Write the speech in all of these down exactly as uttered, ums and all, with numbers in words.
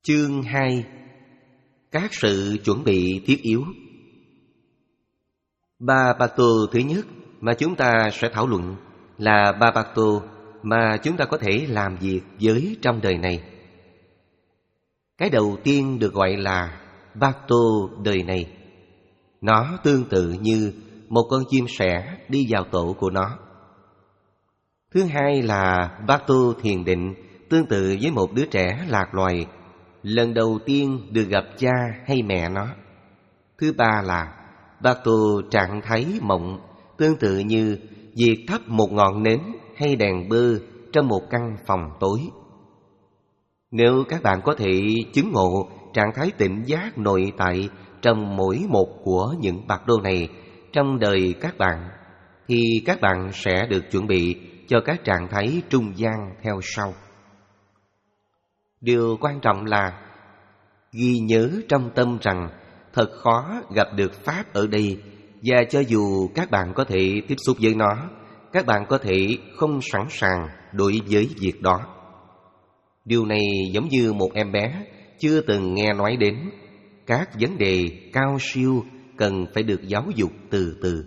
Chương hai. Các sự chuẩn bị thiết yếu. Ba bát tô thứ nhất mà chúng ta sẽ thảo luận là ba bát tô mà chúng ta có thể làm việc với trong đời này. Cái đầu tiên được gọi là bát tô đời này. Nó tương tự như một con chim sẻ đi vào tổ của nó. Thứ hai là bát tô thiền định, tương tự với một đứa trẻ lạc loài, lần đầu tiên được gặp cha hay mẹ nó. Thứ ba là bát tô trạng thái mộng, tương tự như việc thắp một ngọn nến hay đèn bơ trong một căn phòng tối. Nếu các bạn có thể chứng ngộ trạng thái tỉnh giác nội tại trong mỗi một của những bát tô này trong đời các bạn, thì các bạn sẽ được chuẩn bị cho các trạng thái trung gian theo sau. Điều quan trọng là ghi nhớ trong tâm rằng thật khó gặp được Pháp ở đây, và cho dù các bạn có thể tiếp xúc với nó, các bạn có thể không sẵn sàng đối với việc đó. Điều này giống như một em bé chưa từng nghe nói đến các vấn đề cao siêu cần phải được giáo dục từ từ.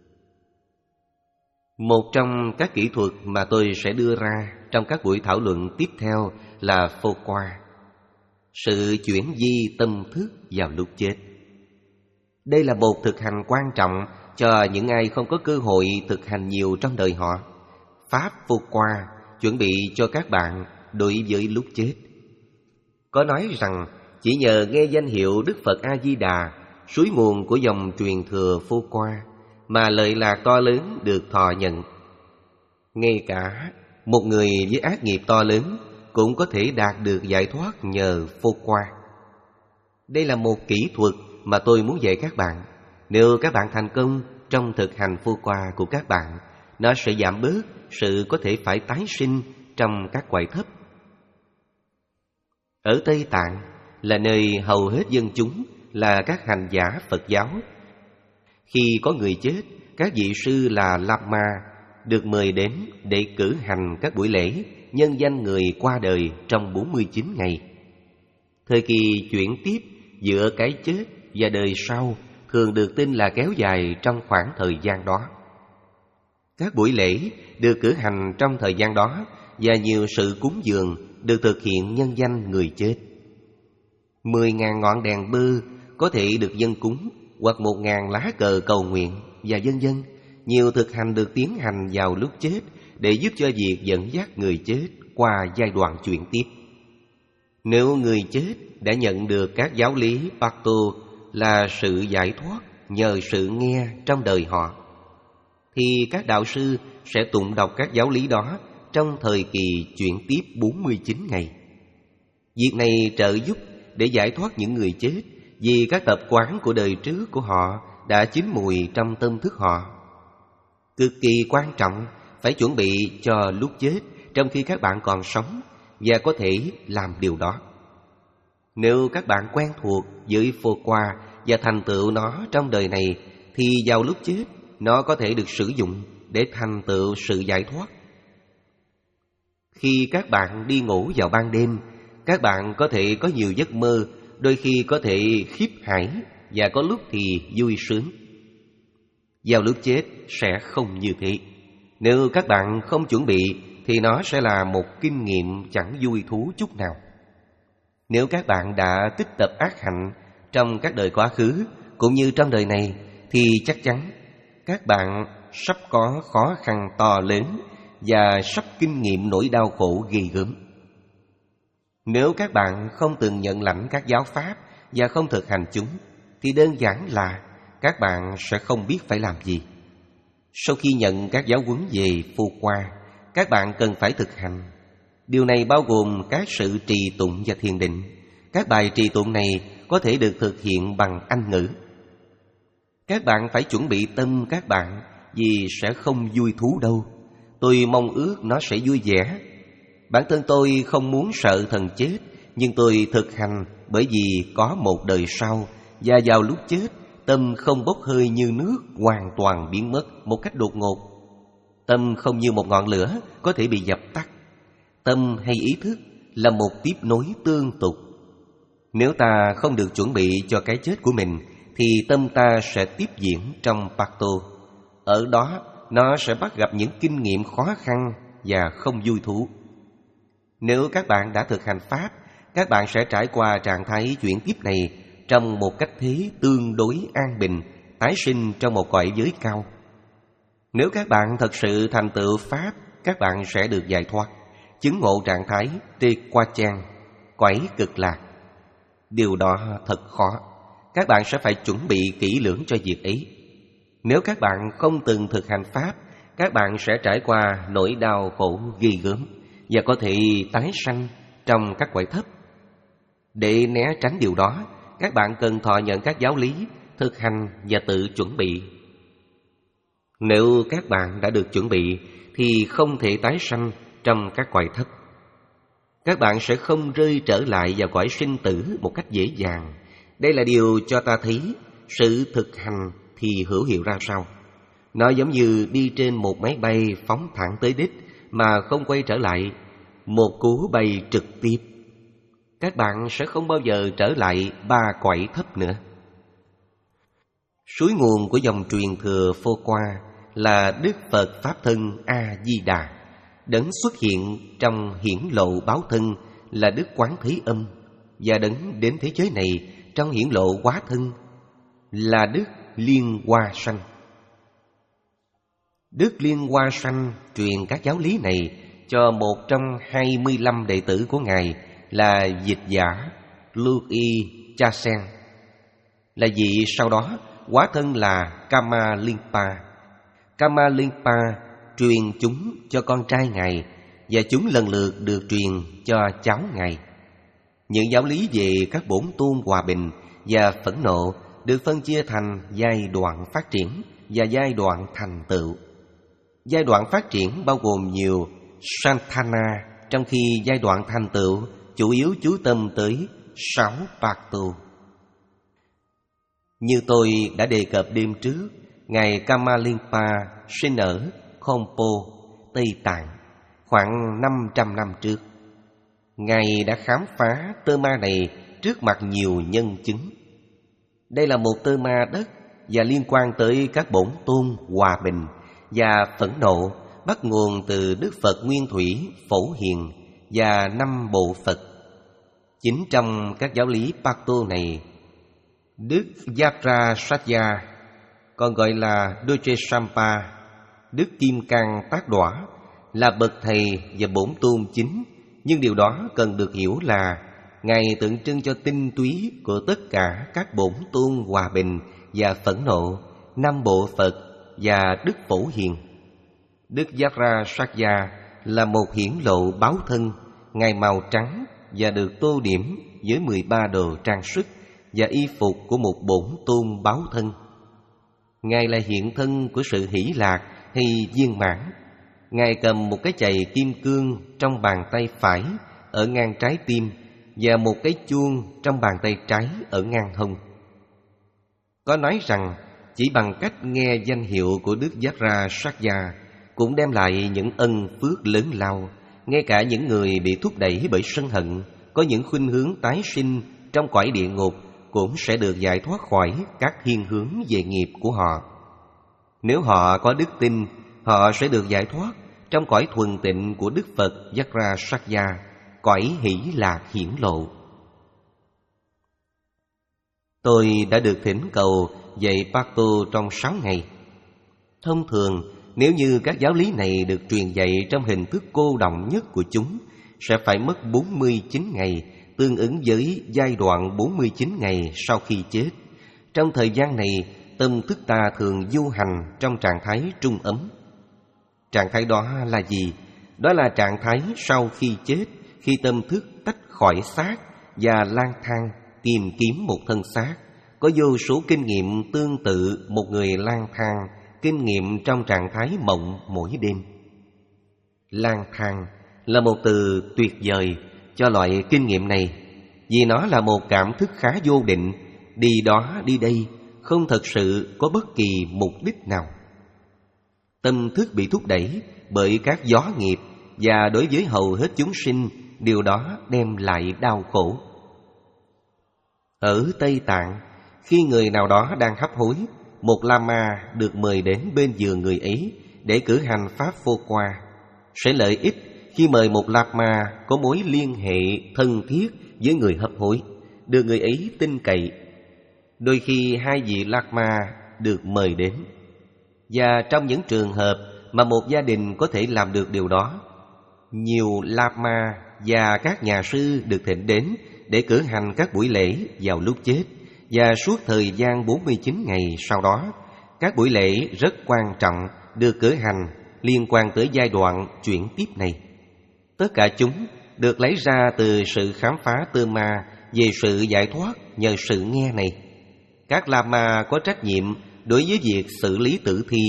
Một trong các kỹ thuật mà tôi sẽ đưa ra trong các buổi thảo luận tiếp theo là phô qua, sự chuyển di tâm thức vào lúc chết. Đây là một thực hành quan trọng cho những ai không có cơ hội thực hành nhiều trong đời họ. Pháp phô qua chuẩn bị cho các bạn đối với lúc chết. Có nói rằng chỉ nhờ nghe danh hiệu Đức Phật A-di-đà, suối nguồn của dòng truyền thừa phô qua, mà lợi lạc to lớn được thọ nhận. Ngay cả một người với ác nghiệp to lớn cũng có thể đạt được giải thoát nhờ phô qua. Đây là một kỹ thuật mà tôi muốn dạy các bạn. Nếu các bạn thành công trong thực hành phô qua của các bạn, nó sẽ giảm bớt sự có thể phải tái sinh trong các cõi thấp. Ở Tây Tạng là nơi hầu hết dân chúng là các hành giả Phật giáo. Khi có người chết, các vị sư là Lama được mời đến để cử hành các buổi lễ nhân danh người qua đời trong bốn mươi chín ngày. Thời kỳ chuyển tiếp giữa cái chết và đời sau thường được tin là kéo dài trong khoảng thời gian đó. Các buổi lễ được cử hành trong thời gian đó và nhiều sự cúng dường được thực hiện nhân danh người chết. Mười ngàn ngọn đèn bơ có thể được dâng cúng, hoặc một ngàn lá cờ cầu nguyện, và vân vân. Nhiều thực hành được tiến hành vào lúc chết để giúp cho việc dẫn dắt người chết qua giai đoạn chuyển tiếp. Nếu người chết đã nhận được các giáo lý bát tô là sự giải thoát nhờ sự nghe trong đời họ, thì các đạo sư sẽ tụng đọc các giáo lý đó trong thời kỳ chuyển tiếp bốn mươi chín ngày. Việc này trợ giúp để giải thoát những người chết vì các tập quán của đời trước của họ đã chín mùi trong tâm thức họ. Cực kỳ quan trọng phải chuẩn bị cho lúc chết trong khi các bạn còn sống và có thể làm điều đó. Nếu các bạn quen thuộc với phô qua và thành tựu nó trong đời này, thì vào lúc chết nó có thể được sử dụng để thành tựu sự giải thoát. Khi các bạn đi ngủ vào ban đêm, các bạn có thể có nhiều giấc mơ, đôi khi có thể khiếp hãi và có lúc thì vui sướng. Vào lúc chết sẽ không như thế. Nếu các bạn không chuẩn bị thì nó sẽ là một kinh nghiệm chẳng vui thú chút nào. Nếu các bạn đã tích tập ác hạnh trong các đời quá khứ cũng như trong đời này, thì chắc chắn các bạn sắp có khó khăn to lớn và sắp kinh nghiệm nỗi đau khổ ghê gớm. Nếu các bạn không từng nhận lãnh các giáo pháp và không thực hành chúng, thì đơn giản là các bạn sẽ không biết phải làm gì. Sau khi nhận các giáo huấn về phô qua, các bạn cần phải thực hành. Điều này bao gồm các sự trì tụng và thiền định. Các bài trì tụng này có thể được thực hiện bằng Anh ngữ. Các bạn phải chuẩn bị tâm các bạn, vì sẽ không vui thú đâu. Tôi mong ước nó sẽ vui vẻ. Bản thân tôi không muốn sợ thần chết, nhưng tôi thực hành bởi vì có một đời sau, và vào lúc chết, tâm không bốc hơi như nước hoàn toàn biến mất một cách đột ngột. Tâm không như một ngọn lửa có thể bị dập tắt. Tâm hay ý thức là một tiếp nối tương tục. Nếu ta không được chuẩn bị cho cái chết của mình, thì tâm ta sẽ tiếp diễn trong Pakto. Ở đó, nó sẽ bắt gặp những kinh nghiệm khó khăn và không vui thú. Nếu các bạn đã thực hành Pháp, các bạn sẽ trải qua trạng thái chuyển tiếp này trong một cách thế tương đối an bình, tái sinh trong một cõi giới cao. Nếu các bạn thật sự thành tựu Pháp, các bạn sẽ được giải thoát, chứng ngộ trạng thái Tê Qua Chan, cõi cực lạc. Điều đó thật khó. Các bạn sẽ phải chuẩn bị kỹ lưỡng cho việc ấy. Nếu các bạn không từng thực hành Pháp, các bạn sẽ trải qua nỗi đau khổ ghê gớm và có thể tái sanh trong các cõi thấp. Để né tránh điều đó, các bạn cần thọ nhận các giáo lý, thực hành và tự chuẩn bị. Nếu các bạn đã được chuẩn bị thì không thể tái sanh trong các cõi thấp. Các bạn sẽ không rơi trở lại vào cõi sinh tử một cách dễ dàng. Đây là điều cho ta thấy sự thực hành thì hữu hiệu ra sao. Nó giống như đi trên một máy bay phóng thẳng tới đích mà không quay trở lại, một cú bay trực tiếp. Các bạn sẽ không bao giờ trở lại ba cõi thấp nữa. Suối nguồn của dòng truyền thừa Phổ Qua là Đức Phật Pháp Thân A-di-đà. Đấng xuất hiện trong hiển lộ báo thân là Đức Quán Thế Âm, và đấng đến thế giới này trong hiển lộ hóa thân là Đức Liên Hoa Sanh. Đức Liên Hoa Sanh truyền các giáo lý này cho một trong hai mươi lăm đệ tử của Ngài là dịch giả Louis Chasen, là vị sau đó hóa thân là Kamalinpa. Kamalinpa truyền chúng cho con trai Ngài, và chúng lần lượt được truyền cho cháu Ngài. Những giáo lý về các bổn tôn hòa bình và phẫn nộ được phân chia thành giai đoạn phát triển và giai đoạn thành tựu. Giai đoạn phát triển bao gồm nhiều Santana, trong khi giai đoạn thành tựu chủ yếu chú tâm tới sáu Pakto. Như tôi đã đề cập đêm trước, Ngài Kamalinpa sinh ở Khompo, Tây Tạng, khoảng năm trăm năm trước. Ngài đã khám phá tơ ma này trước mặt nhiều nhân chứng. Đây là một tơ ma đất và liên quan tới các bổn tôn hòa bình và phẫn nộ, bắt nguồn từ Đức Phật Nguyên Thủy Phổ Hiền và năm bộ Phật. Chính trong các giáo lý Pakto này, Đức Vajrasatya, còn gọi là Dojesampa, Đức Kim Cang Tác Đỏa, là bậc thầy và bổn tôn chính. Nhưng điều đó cần được hiểu là Ngài tượng trưng cho tinh túy của tất cả các bổn tôn hòa bình và phẫn nộ, năm bộ Phật và Đức Phổ Hiền. Đức Vajrasatya là một hiển lộ báo thân. Ngài màu trắng và được tô điểm với mười ba đồ trang sức và y phục của một bổn tôn báo thân. Ngài là hiện thân của sự hỷ lạc hay viên mãn. Ngài cầm một cái chày kim cương trong bàn tay phải ở ngang trái tim và một cái chuông trong bàn tay trái ở ngang hông. Có nói rằng chỉ bằng cách nghe danh hiệu của Đức Vajrasatya cũng đem lại những ân phước lớn lao. Ngay cả những người bị thúc đẩy bởi sân hận, có những khuynh hướng tái sinh trong cõi địa ngục, cũng sẽ được giải thoát khỏi các thiên hướng về nghiệp của họ. Nếu họ có đức tin, họ sẽ được giải thoát trong cõi thuần tịnh của Đức Phật Vajrasatya, cõi hỷ lạc hiển lộ. Tôi đã được thỉnh cầu dạy Pakto trong sáu ngày. Thông thường, nếu như các giáo lý này được truyền dạy trong hình thức cô đọng nhất của chúng, sẽ phải mất bốn mươi chín ngày, tương ứng với giai đoạn bốn mươi chín ngày sau khi chết. Trong thời gian này, tâm thức ta thường du hành trong trạng thái trung ấm. Trạng thái đó là gì? Đó là trạng thái sau khi chết, khi tâm thức tách khỏi xác và lang thang tìm kiếm một thân xác. Có vô số kinh nghiệm tương tự một người lang thang, kinh nghiệm trong trạng thái mộng mỗi đêm. Lang thang là một từ tuyệt vời cho loại kinh nghiệm này, vì nó là một cảm thức khá vô định, đi đó đi đây, không thật sự có bất kỳ mục đích nào. Tâm thức bị thúc đẩy bởi các gió nghiệp, và đối với hầu hết chúng sinh, điều đó đem lại đau khổ. Ở Tây Tạng, khi người nào đó đang hấp hối, một lama được mời đến bên giường người ấy để cử hành pháp phô qua. Sẽ lợi ích khi mời một lama có mối liên hệ thân thiết với người hấp hối, được người ấy tin cậy. Đôi khi hai vị lama được mời đến. Và trong những trường hợp mà một gia đình có thể làm được điều đó, nhiều lama và các nhà sư được thỉnh đến để cử hành các buổi lễ vào lúc chết. Và suốt thời gian bốn mươi chín ngày sau đó, các buổi lễ rất quan trọng được cử hành liên quan tới giai đoạn chuyển tiếp này. Tất cả chúng được lấy ra từ sự khám phá tư ma về sự giải thoát nhờ sự nghe này. Các lama có trách nhiệm đối với việc xử lý tử thi.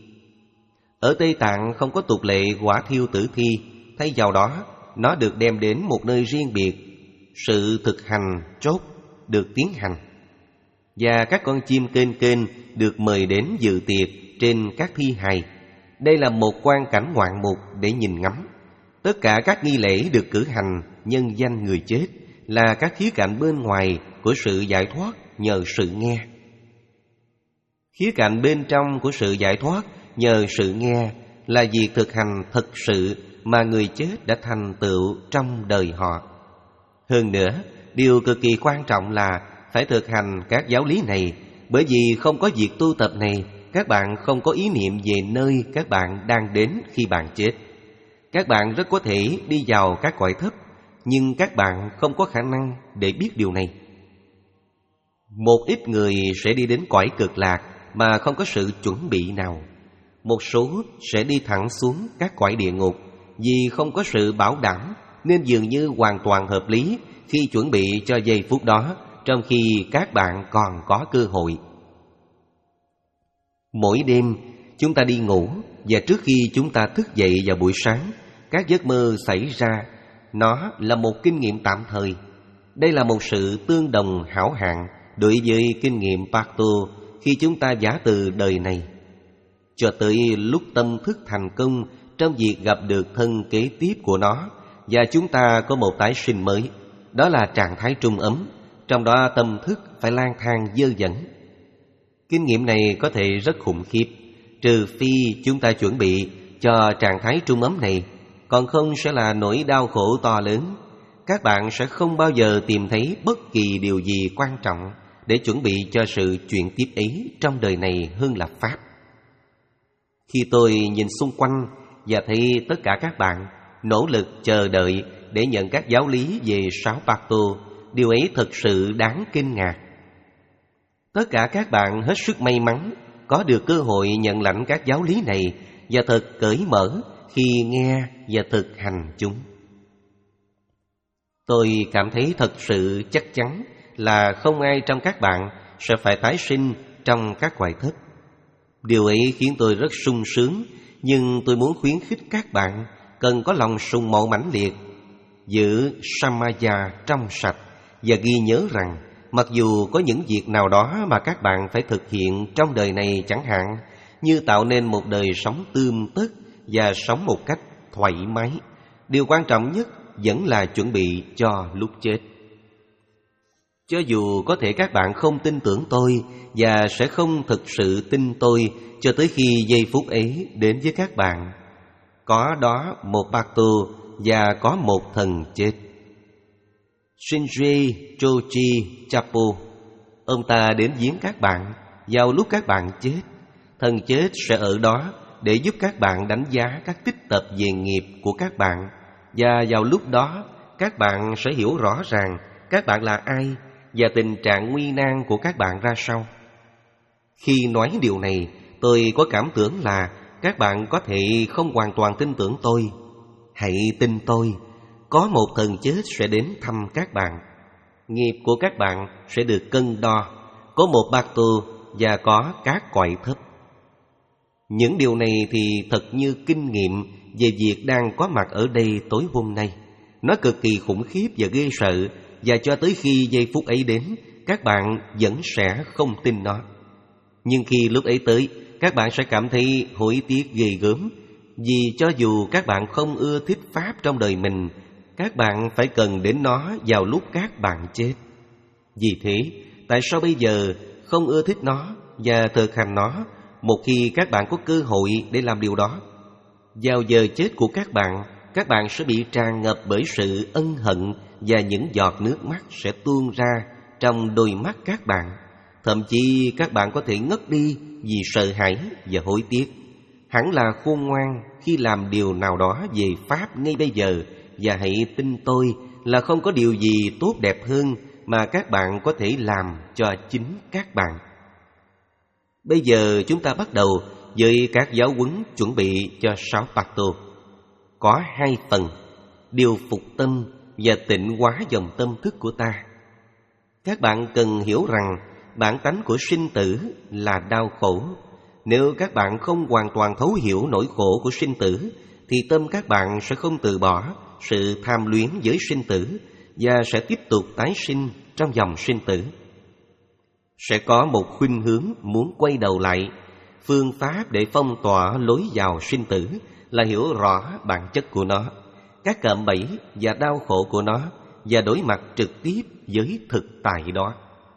Ở Tây Tạng không có tục lệ hỏa thiêu tử thi, thay vào đó nó được đem đến một nơi riêng biệt. Sự thực hành chốt được tiến hành, và các con chim kênh kênh được mời đến dự tiệc trên các thi hài. Đây là một quang cảnh ngoạn mục để nhìn ngắm. Tất cả các nghi lễ được cử hành nhân danh người chết là các khía cạnh bên ngoài của sự giải thoát nhờ sự nghe. Khía cạnh bên trong của sự giải thoát nhờ sự nghe là việc thực hành thực sự mà người chết đã thành tựu trong đời họ. Hơn nữa, điều cực kỳ quan trọng là phải thực hành các giáo lý này, bởi vì không có việc tu tập này, các bạn không có ý niệm về nơi các bạn đang đến khi bạn chết. Các bạn rất có thể đi vào các cõi thấp, nhưng các bạn không có khả năng để biết điều này. Một ít người sẽ đi đến cõi cực lạc mà không có sự chuẩn bị nào. Một số sẽ đi thẳng xuống các cõi địa ngục vì không có sự bảo đảm, nên dường như hoàn toàn hợp lý khi chuẩn bị cho giây phút đó, trong khi các bạn còn có cơ hội. Mỗi đêm chúng ta đi ngủ, và trước khi chúng ta thức dậy vào buổi sáng, các giấc mơ xảy ra. Nó là một kinh nghiệm tạm thời. Đây là một sự tương đồng hảo hạn đối với kinh nghiệm Pato khi chúng ta giả từ đời này, cho tới lúc tâm thức thành công trong việc gặp được thân kế tiếp của nó, và chúng ta có một tái sinh mới. Đó là trạng thái trung ấm, trong đó tâm thức phải lang thang dơ dẫn. Kinh nghiệm này có thể rất khủng khiếp, trừ phi chúng ta chuẩn bị cho trạng thái trung ấm này, còn không sẽ là nỗi đau khổ to lớn. Các bạn sẽ không bao giờ tìm thấy bất kỳ điều gì quan trọng để chuẩn bị cho sự chuyển tiếp ấy trong đời này hơn là Pháp. Khi tôi nhìn xung quanh và thấy tất cả các bạn nỗ lực chờ đợi để nhận các giáo lý về sáu Pato, điều ấy thực sự đáng kinh ngạc. Tất cả các bạn hết sức may mắn có được cơ hội nhận lãnh các giáo lý này và thật cởi mở khi nghe và thực hành chúng. Tôi cảm thấy thật sự chắc chắn là không ai trong các bạn sẽ phải tái sinh trong các cõi thấp. Điều ấy khiến tôi rất sung sướng, nhưng tôi muốn khuyến khích các bạn cần có lòng sùng mộ mãnh liệt, giữ Samaya trong sạch và ghi nhớ rằng mặc dù có những việc nào đó mà các bạn phải thực hiện trong đời này, chẳng hạn như tạo nên một đời sống tươm tất và sống một cách thoải mái, điều quan trọng nhất vẫn là chuẩn bị cho lúc chết. Cho dù có thể các bạn không tin tưởng tôi và sẽ không thực sự tin tôi cho tới khi giây phút ấy đến với các bạn. Có đó một Pato và có một thần chết. Shinji Choji Chapo, ông ta đến viếng các bạn vào lúc các bạn chết. Thần chết sẽ ở đó để giúp các bạn đánh giá các tích tập về nghiệp của các bạn, và vào lúc đó các bạn sẽ hiểu rõ ràng các bạn là ai và tình trạng nguy nan của các bạn ra sao. Khi nói điều này, tôi có cảm tưởng là các bạn có thể không hoàn toàn tin tưởng tôi. Hãy tin tôi, có một thần chết sẽ đến thăm các bạn. Nghiệp của các bạn sẽ được cân đo, có một Pato và có các cõi thấp. Những điều này thì thật như kinh nghiệm về việc đang có mặt ở đây tối hôm nay. Nó cực kỳ khủng khiếp và ghê sợ, và cho tới khi giây phút ấy đến, các bạn vẫn sẽ không tin nó. Nhưng khi lúc ấy tới, các bạn sẽ cảm thấy hối tiếc ghê gớm, vì cho dù các bạn không ưa thích Pháp trong đời mình, các bạn phải cần đến nó vào lúc các bạn chết. Vì thế, tại sao bây giờ không ưa thích nó và thực hành nó một khi các bạn có cơ hội để làm điều đó? Vào giờ chết của các bạn, các bạn sẽ bị tràn ngập bởi sự ân hận và những giọt nước mắt sẽ tuôn ra trong đôi mắt các bạn. Thậm chí các bạn có thể ngất đi vì sợ hãi và hối tiếc. Hẳn là khôn ngoan khi làm điều nào đó về Pháp ngay bây giờ, và hãy tin tôi là không có điều gì tốt đẹp hơn mà các bạn có thể làm cho chính các bạn. Bây giờ chúng ta bắt đầu với các giáo huấn chuẩn bị cho sáu Pato. Có hai phần: điều phục tâm và tịnh hóa dòng tâm thức của ta. Các bạn cần hiểu rằng bản tánh của sinh tử là đau khổ. Nếu các bạn không hoàn toàn thấu hiểu nỗi khổ của sinh tử, thì tâm các bạn sẽ không từ bỏ sự tham luyến với sinh tử và sẽ tiếp tục tái sinh trong dòng sinh tử. Sẽ có một khuynh hướng muốn quay đầu lại. Phương pháp để phong tỏa lối vào sinh tử là hiểu rõ bản chất của nó, các cạm bẫy và đau khổ của nó, và đối mặt trực tiếp với thực tại đó.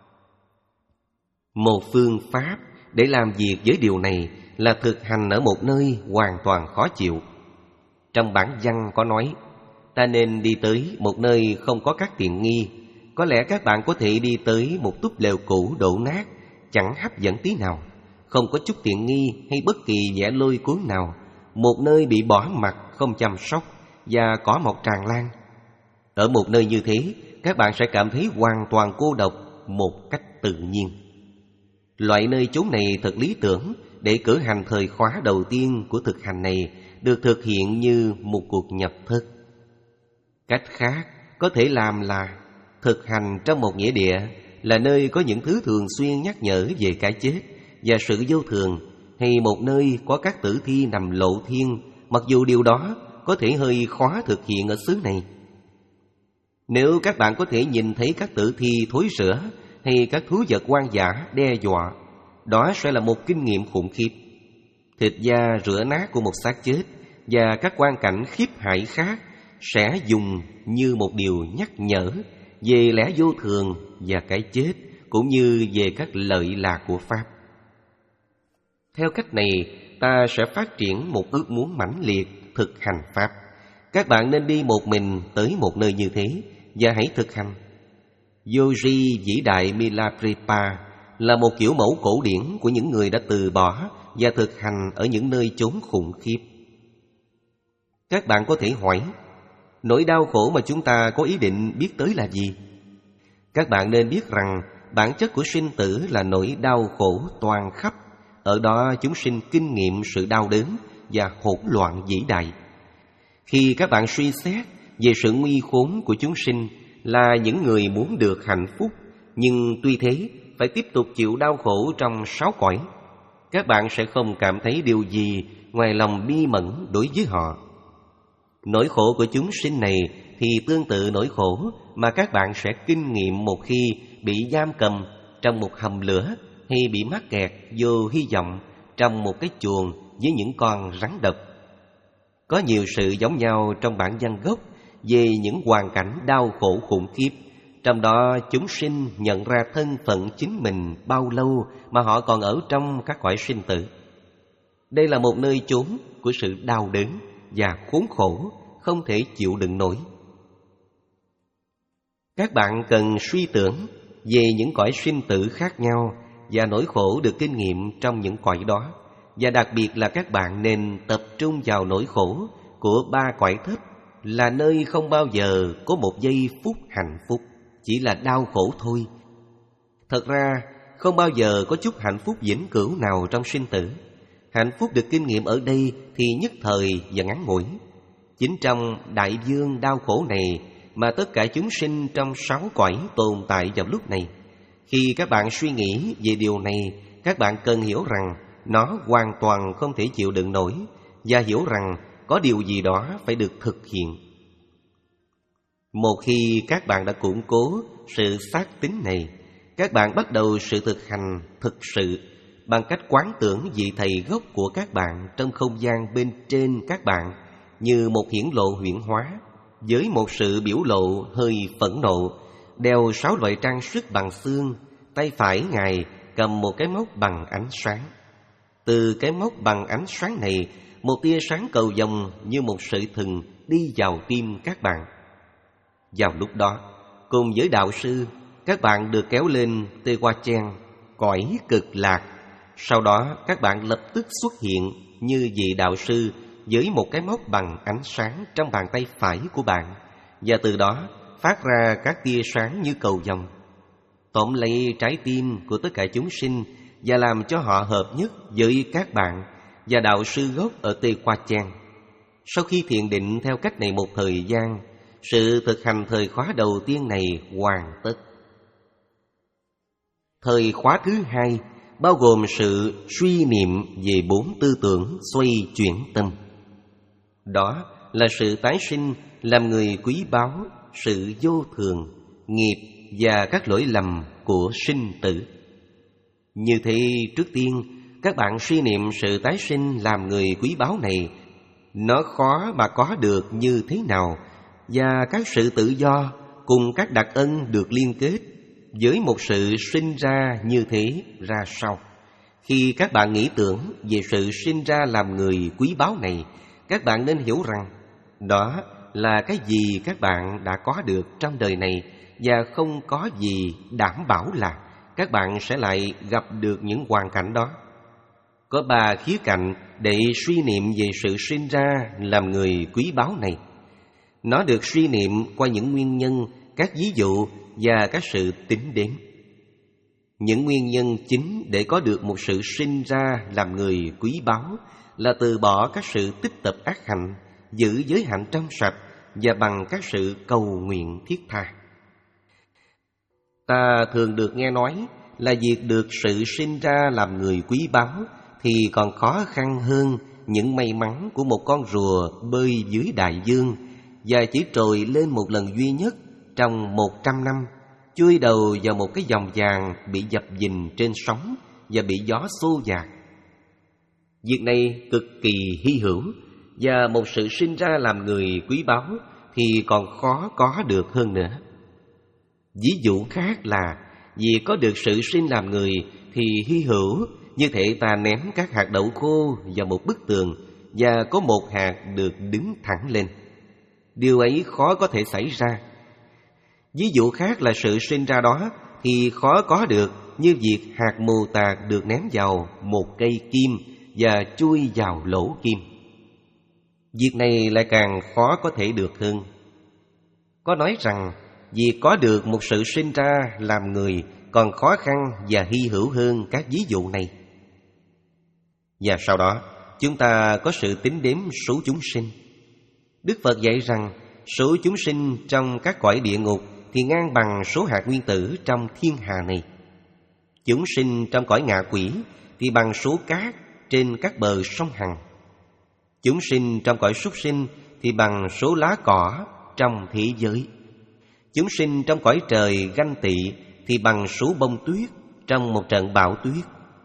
Một phương pháp để làm việc với điều này là thực hành ở một nơi hoàn toàn khó chịu. Trong bản văn có nói, ta nên đi tới một nơi không có các tiện nghi. Có lẽ các bạn có thể đi tới một túp lều cũ đổ nát, chẳng hấp dẫn tí nào, không có chút tiện nghi hay bất kỳ vẻ lôi cuốn nào, một nơi bị bỏ mặc không chăm sóc và cỏ mọc tràn lan. Ở một nơi như thế, các bạn sẽ cảm thấy hoàn toàn cô độc một cách tự nhiên. Loại nơi chốn này thật lý tưởng để cử hành thời khóa đầu tiên của thực hành này được thực hiện như một cuộc nhập thức. Cách khác có thể làm là thực hành trong một nghĩa địa, là nơi có những thứ thường xuyên nhắc nhở về cái chết và sự vô thường, hay một nơi có các tử thi nằm lộ thiên, mặc dù điều đó có thể hơi khó thực hiện ở xứ này. Nếu các bạn có thể nhìn thấy các tử thi thối rữa hay các thú vật hoang dã đe dọa, đó sẽ là một kinh nghiệm khủng khiếp. Thịt da rữa nát của một xác chết và các quang cảnh khiếp hại khác sẽ dùng như một điều nhắc nhở về lẽ vô thường và cái chết, cũng như về các lợi lạc của Pháp. Theo cách này, ta sẽ phát triển một ước muốn mãnh liệt thực hành Pháp. Các bạn nên đi một mình tới một nơi như thế và hãy thực hành. Yogi vĩ đại Milaprepa là một kiểu mẫu cổ điển của những người đã từ bỏ và thực hành ở những nơi chốn khủng khiếp. Các bạn có thể hỏi, nỗi đau khổ mà chúng ta có ý định biết tới là gì? Các bạn nên biết rằng bản chất của sinh tử là nỗi đau khổ toàn khắp. Ở đó chúng sinh kinh nghiệm sự đau đớn và hỗn loạn vĩ đại. Khi các bạn suy xét về sự nguy khốn của chúng sinh là những người muốn được hạnh phúc, nhưng tuy thế phải tiếp tục chịu đau khổ trong sáu cõi, các bạn sẽ không cảm thấy điều gì ngoài lòng bi mẫn đối với họ. Nỗi khổ của chúng sinh này thì tương tự nỗi khổ mà các bạn sẽ kinh nghiệm một khi bị giam cầm trong một hầm lửa, hay bị mắc kẹt vô hy vọng trong một cái chuồng với những con rắn độc. Có nhiều sự giống nhau trong bản văn gốc về những hoàn cảnh đau khổ khủng khiếp. Trong đó chúng sinh nhận ra thân phận chính mình bao lâu mà họ còn ở trong các cõi sinh tử. Đây là một nơi chốn của sự đau đớn và khốn khổ không thể chịu đựng nổi. Các bạn cần suy tưởng về những cõi sinh tử khác nhau và nỗi khổ được kinh nghiệm trong những cõi đó. Và đặc biệt là các bạn nên tập trung vào nỗi khổ của ba cõi thấp, là nơi không bao giờ có một giây phút hạnh phúc, chỉ là đau khổ thôi. Thật ra không bao giờ có chút hạnh phúc vĩnh cửu nào trong sinh tử. Hạnh phúc được kinh nghiệm ở đây thì nhất thời và ngắn ngủi. Chính trong đại dương đau khổ này mà tất cả chúng sinh trong sáu cõi tồn tại vào lúc này. Khi các bạn suy nghĩ về điều này, các bạn cần hiểu rằng nó hoàn toàn không thể chịu đựng nổi, và hiểu rằng có điều gì đó phải được thực hiện. Một khi các bạn đã củng cố sự xác tín này, các bạn bắt đầu sự thực hành thực sự bằng cách quán tưởng vị thầy gốc của các bạn trong không gian bên trên các bạn như một hiển lộ huyễn hóa, với một sự biểu lộ hơi phẫn nộ đeo sáu loại trang sức bằng xương. Tay phải Ngài cầm một cái móc bằng ánh sáng. Từ cái móc bằng ánh sáng này, một tia sáng cầu vồng như một sợi thừng đi vào tim các bạn. Vào lúc đó, cùng với đạo sư, các bạn được kéo lên Tehuacán, cõi cực lạc. Sau đó các bạn lập tức xuất hiện như vị đạo sư với một cái móc bằng ánh sáng trong bàn tay phải của bạn, và từ đó phát ra các tia sáng như cầu vồng, tóm lấy trái tim của tất cả chúng sinh và làm cho họ hợp nhất với các bạn và đạo sư gốc ở Tehuacán. Sau khi thiền định theo cách này một thời gian, sự thực hành thời khóa đầu tiên này hoàn tất. Thời khóa thứ hai bao gồm sự suy niệm về bốn tư tưởng xoay chuyển tâm. Đó là sự tái sinh làm người quý báu, sự vô thường, nghiệp và các lỗi lầm của sinh tử. Như thế, trước tiên, các bạn suy niệm sự tái sinh làm người quý báu này, nó khó mà có được như thế nào, và các sự tự do cùng các đặc ân được liên kết với một sự sinh ra như thế ra sao. Khi các bạn nghĩ tưởng về sự sinh ra làm người quý báu này, các bạn nên hiểu rằng đó là cái gì các bạn đã có được trong đời này, và không có gì đảm bảo là các bạn sẽ lại gặp được những hoàn cảnh đó. Có ba khía cạnh để suy niệm về sự sinh ra làm người quý báu này. Nó được suy niệm qua những nguyên nhân, các ví dụ và các sự tính đến. Những nguyên nhân chính để có được một sự sinh ra làm người quý báu là từ bỏ các sự tích tập ác hạnh, giữ giới hạnh trong sạch và bằng các sự cầu nguyện thiết tha. Ta thường được nghe nói là việc được sự sinh ra làm người quý báu thì còn khó khăn hơn những may mắn của một con rùa bơi dưới đại dương và chỉ trồi lên một lần duy nhất trong một trăm năm, chui đầu vào một cái vòng vàng bị dập dình trên sóng và bị gió xô dạt. Việc này cực kỳ hy hữu, và một sự sinh ra làm người quý báu thì còn khó có được hơn nữa. Ví dụ khác là vì có được sự sinh làm người thì hy hữu như thể ta ném các hạt đậu khô vào một bức tường và có một hạt được đứng thẳng lên. Điều ấy khó có thể xảy ra. Ví dụ khác là sự sinh ra đó thì khó có được như việc hạt mù tạt được ném vào một cây kim và chui vào lỗ kim. Việc này lại càng khó có thể được hơn. Có nói rằng việc có được một sự sinh ra làm người còn khó khăn và hy hữu hơn các ví dụ này. Và sau đó, chúng ta có sự tính đếm số chúng sinh. Đức Phật dạy rằng số chúng sinh trong các cõi địa ngục thì ngang bằng số hạt nguyên tử trong thiên hà này. Chúng sinh trong cõi ngạ quỷ thì bằng số cát trên các bờ sông Hằng. Chúng sinh trong cõi súc sinh thì bằng số lá cỏ trong thế giới. Chúng sinh trong cõi trời ganh tị thì bằng số bông tuyết trong một trận bão tuyết.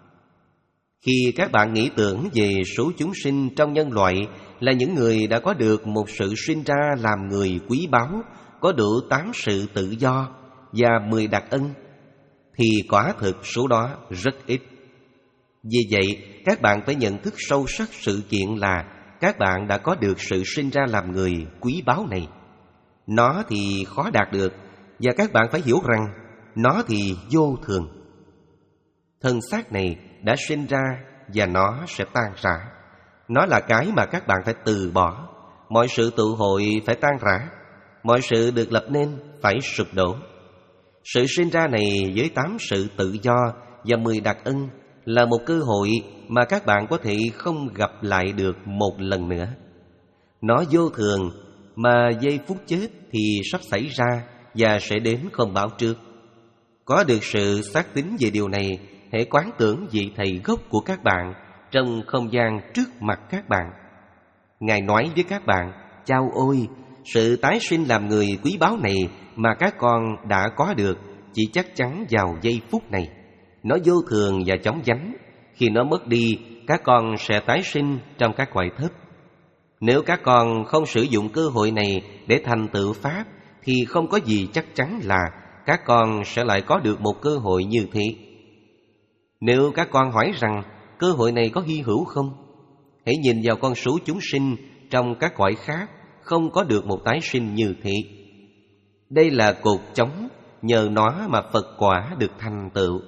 Khi các bạn nghĩ tưởng về số chúng sinh trong nhân loại là những người đã có được một sự sinh ra làm người quý báu, có đủ tám sự tự do và mười đặc ân, thì quả thực số đó rất ít. Vì vậy, các bạn phải nhận thức sâu sắc sự kiện là các bạn đã có được sự sinh ra làm người quý báu này. Nó thì khó đạt được, và các bạn phải hiểu rằng nó thì vô thường. Thân xác này đã sinh ra và nó sẽ tan rã. Nó là cái mà các bạn phải từ bỏ. Mọi sự tụ hội phải tan rã, mọi sự được lập nên phải sụp đổ. Sự sinh ra này với tám sự tự do và mười đặc ân là một cơ hội mà các bạn có thể không gặp lại được một lần nữa. Nó vô thường, mà giây phút chết thì sắp xảy ra và sẽ đến không báo trước. Có được sự xác tín về điều này, hãy quán tưởng vị thầy gốc của các bạn trong không gian trước mặt các bạn. Ngài nói với các bạn: chao ôi, sự tái sinh làm người quý báu này mà các con đã có được chỉ chắc chắn vào giây phút này. Nó vô thường và chóng vánh. Khi nó mất đi, các con sẽ tái sinh trong các cõi thấp. Nếu các con không sử dụng cơ hội này để thành tựu Pháp, thì không có gì chắc chắn là các con sẽ lại có được một cơ hội như thế. Nếu các con hỏi rằng cơ hội này có hy hữu không, hãy nhìn vào con số chúng sinh trong các cõi khác không có được một tái sinh như thế. Đây là cột chống, nhờ nó mà Phật quả được thành tựu.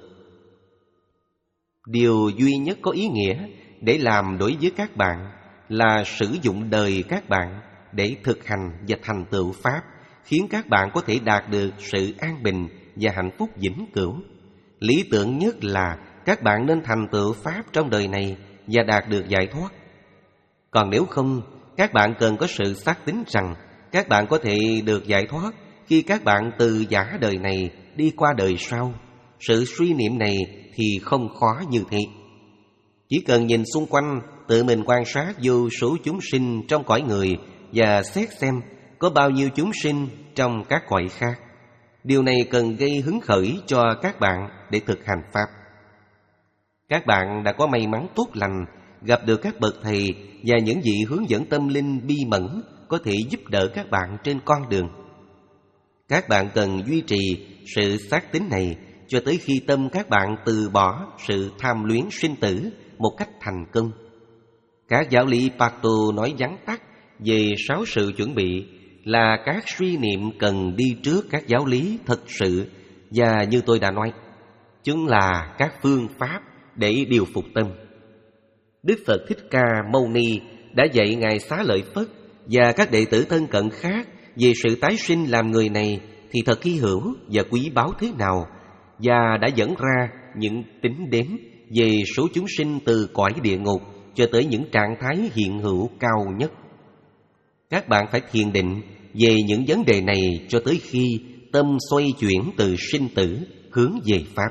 Điều duy nhất có ý nghĩa để làm đối với các bạn là sử dụng đời các bạn để thực hành và thành tựu Pháp, khiến các bạn có thể đạt được sự an bình và hạnh phúc vĩnh cửu. Lý tưởng nhất là các bạn nên thành tựu Pháp trong đời này và đạt được giải thoát. Còn nếu không, các bạn cần có sự xác tín rằng các bạn có thể được giải thoát khi các bạn từ giả đời này đi qua đời sau. Sự suy niệm này thì không khó như thế. Chỉ cần nhìn xung quanh, tự mình quan sát vô số chúng sinh trong cõi người và xét xem có bao nhiêu chúng sinh trong các cõi khác. Điều này cần gây hứng khởi cho các bạn để thực hành Pháp. Các bạn đã có may mắn tốt lành gặp được các bậc thầy và những vị hướng dẫn tâm linh bi mẫn có thể giúp đỡ các bạn trên con đường. Các bạn cần duy trì sự xác tín này cho tới khi tâm các bạn từ bỏ sự tham luyến sinh tử một cách thành công. Các giáo lý Pato nói vắn tắt về sáu sự chuẩn bị là các suy niệm cần đi trước các giáo lý thật sự, và như tôi đã nói, chúng là các phương pháp để điều phục tâm. Đức Phật Thích Ca Mâu Ni đã dạy Ngài Xá Lợi Phất và các đệ tử thân cận khác về sự tái sinh làm người này thì thật hy hữu và quý báu thế nào, và đã dẫn ra những tính đếm về số chúng sinh từ cõi địa ngục cho tới những trạng thái hiện hữu cao nhất. Các bạn phải thiền định về những vấn đề này cho tới khi tâm xoay chuyển từ sinh tử hướng về Pháp.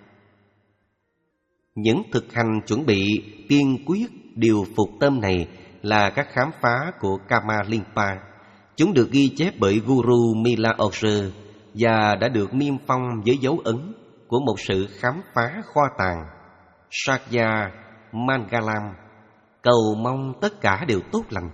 Những thực hành chuẩn bị tiên quyết điều phục tâm này là các khám phá của Kamalinpa. Chúng được ghi chép bởi Guru Mila Orser và đã được niêm phong với dấu ấn của một sự khám phá kho tàng. Sakya Mangalam, cầu mong tất cả đều tốt lành.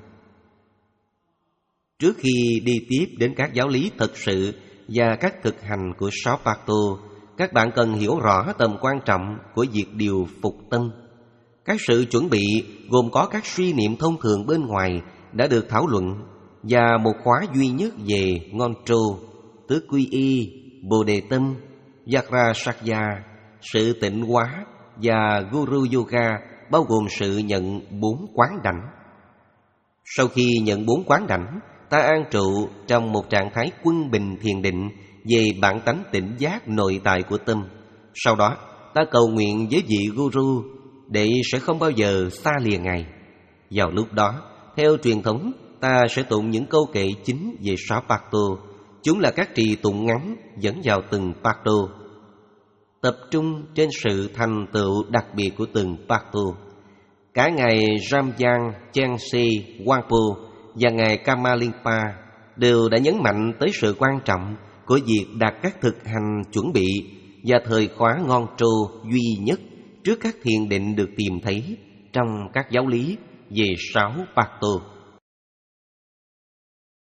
Trước khi đi tiếp đến các giáo lý thật sự và các thực hành của sáu Pato, các bạn cần hiểu rõ tầm quan trọng của việc điều phục tâm. Các sự chuẩn bị gồm có các suy niệm thông thường bên ngoài đã được thảo luận, và một khóa duy nhất về Ngoncho, tứ quy y, Bồ Đề Tâm, Vajrasakya, sự tịnh hóa, và Guru Yoga bao gồm sự nhận bốn quán đảnh. Sau khi nhận bốn quán đảnh, ta an trụ trong một trạng thái quân bình thiền định về bản tánh tỉnh giác nội tại của tâm. Sau đó, ta cầu nguyện với vị Guru để sẽ không bao giờ xa lìa Ngài. Vào lúc đó, theo truyền thống, ta sẽ tụng những câu kệ chính về sáu Pato. Chúng là các trì tụng ngắn dẫn vào từng Pato, tập trung trên sự thành tựu đặc biệt của từng Pato. Cả Ngài Ramjang Chense Wangpo và Ngài Kamalinpa đều đã nhấn mạnh tới sự quan trọng của việc đặt các thực hành chuẩn bị và thời khóa ngon trô duy nhất trước các thiền định được tìm thấy trong các giáo lý về sáu Pato.